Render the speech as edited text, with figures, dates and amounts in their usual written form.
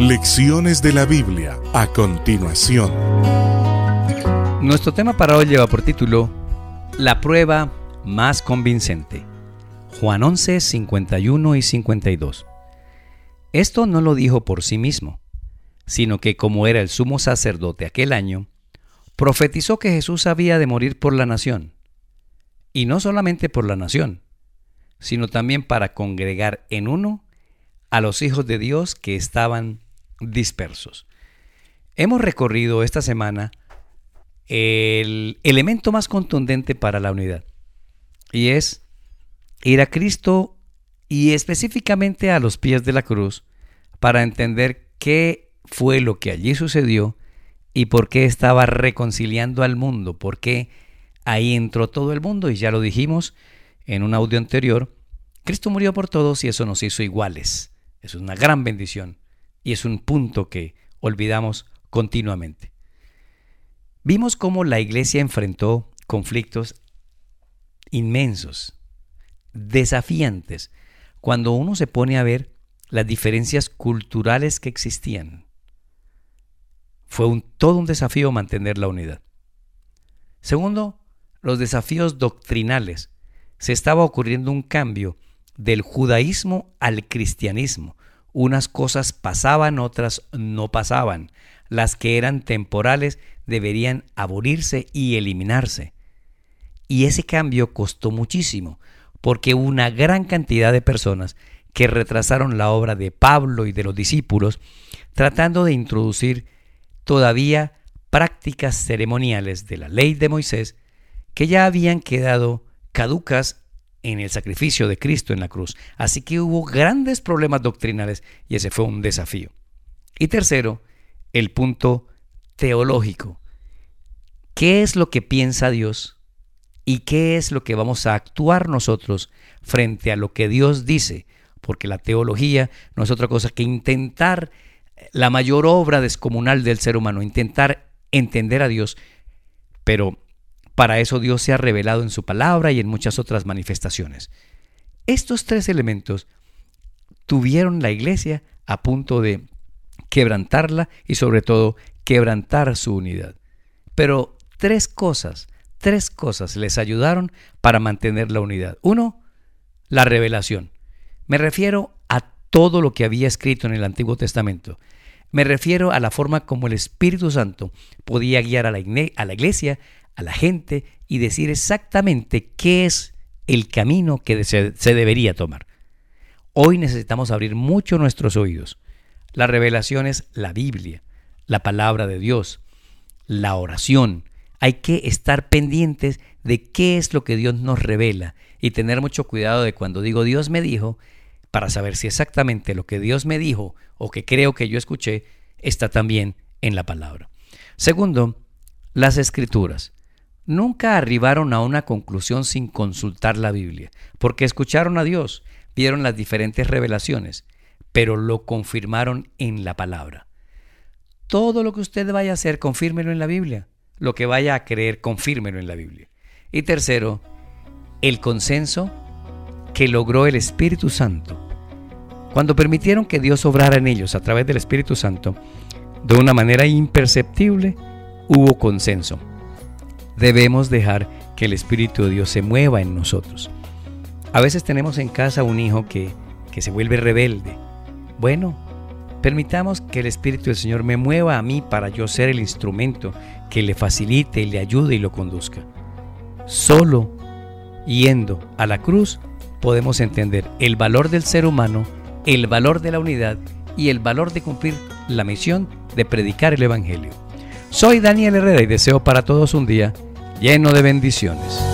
Lecciones de la Biblia a continuación. Nuestro tema para hoy lleva por título La prueba más convincente. Juan 11, 51 y 52. Esto no lo dijo por sí mismo, sino que como era el sumo sacerdote aquel año, profetizó que Jesús había de morir por la nación. Y no solamente por la nación, sino también para congregar en uno a los hijos de Dios que estaban dispersos. Hemos recorrido esta semana el elemento más contundente para la unidad, y es ir a Cristo y específicamente a los pies de la cruz para entender qué fue lo que allí sucedió y por qué estaba reconciliando al mundo, por qué ahí entró todo el mundo. Y ya lo dijimos en un audio anterior, Cristo murió por todos y eso nos hizo iguales. Eso es una gran bendición y es un punto que olvidamos continuamente. Vimos cómo la iglesia enfrentó conflictos inmensos, desafiantes, cuando uno se pone a ver las diferencias culturales que existían. Fue todo un desafío mantener la unidad. Segundo, los desafíos doctrinales. Se estaba ocurriendo un cambio del judaísmo al cristianismo. Unas cosas pasaban, otras no pasaban. Las que eran temporales deberían abolirse y eliminarse. Y ese cambio costó muchísimo, porque una gran cantidad de personas que retrasaron la obra de Pablo y de los discípulos, tratando de introducir todavía prácticas ceremoniales de la ley de Moisés que ya habían quedado caducas en el sacrificio de Cristo en la cruz. Así que hubo grandes problemas doctrinales y ese fue un desafío. Y tercero, el punto teológico. ¿Qué es lo que piensa Dios y qué es lo que vamos a actuar nosotros frente a lo que Dios dice? Porque la teología no es otra cosa que intentar la mayor obra descomunal del ser humano, intentar entender a Dios, pero para eso Dios se ha revelado en su palabra y en muchas otras manifestaciones. Estos tres elementos tuvieron la iglesia a punto de quebrantarla y sobre todo quebrantar su unidad. Pero tres cosas les ayudaron para mantener la unidad. Uno, la revelación. Me refiero a todo lo que había escrito en el Antiguo Testamento. Me refiero a la forma como el Espíritu Santo podía guiar a la iglesia, a la gente y decir exactamente qué es el camino que se debería tomar. Hoy necesitamos abrir mucho nuestros oídos. La revelación es la Biblia, la palabra de Dios, la oración. Hay que estar pendientes de qué es lo que Dios nos revela y tener mucho cuidado de cuando digo Dios me dijo, para saber si exactamente lo que Dios me dijo o que creo que yo escuché está también en la palabra. Segundo, las Escrituras. Nunca arribaron a una conclusión sin consultar la Biblia, porque escucharon a Dios, vieron las diferentes revelaciones, pero lo confirmaron en la palabra. Todo lo que usted vaya a hacer, confírmelo en la Biblia. Lo que vaya a creer, confírmelo en la Biblia. Y tercero, el consenso que logró el Espíritu Santo. Cuando permitieron que Dios obrara en ellos a través del Espíritu Santo, de una manera imperceptible, hubo consenso. Debemos dejar que el Espíritu de Dios se mueva en nosotros. A veces tenemos en casa un hijo que se vuelve rebelde. Bueno, permitamos que el Espíritu del Señor me mueva a mí para yo ser el instrumento que le facilite, le ayude y lo conduzca. Solo yendo a la cruz podemos entender el valor del ser humano, el valor de la unidad y el valor de cumplir la misión de predicar el Evangelio. Soy Daniel Herrera y deseo para todos un día lleno de bendiciones.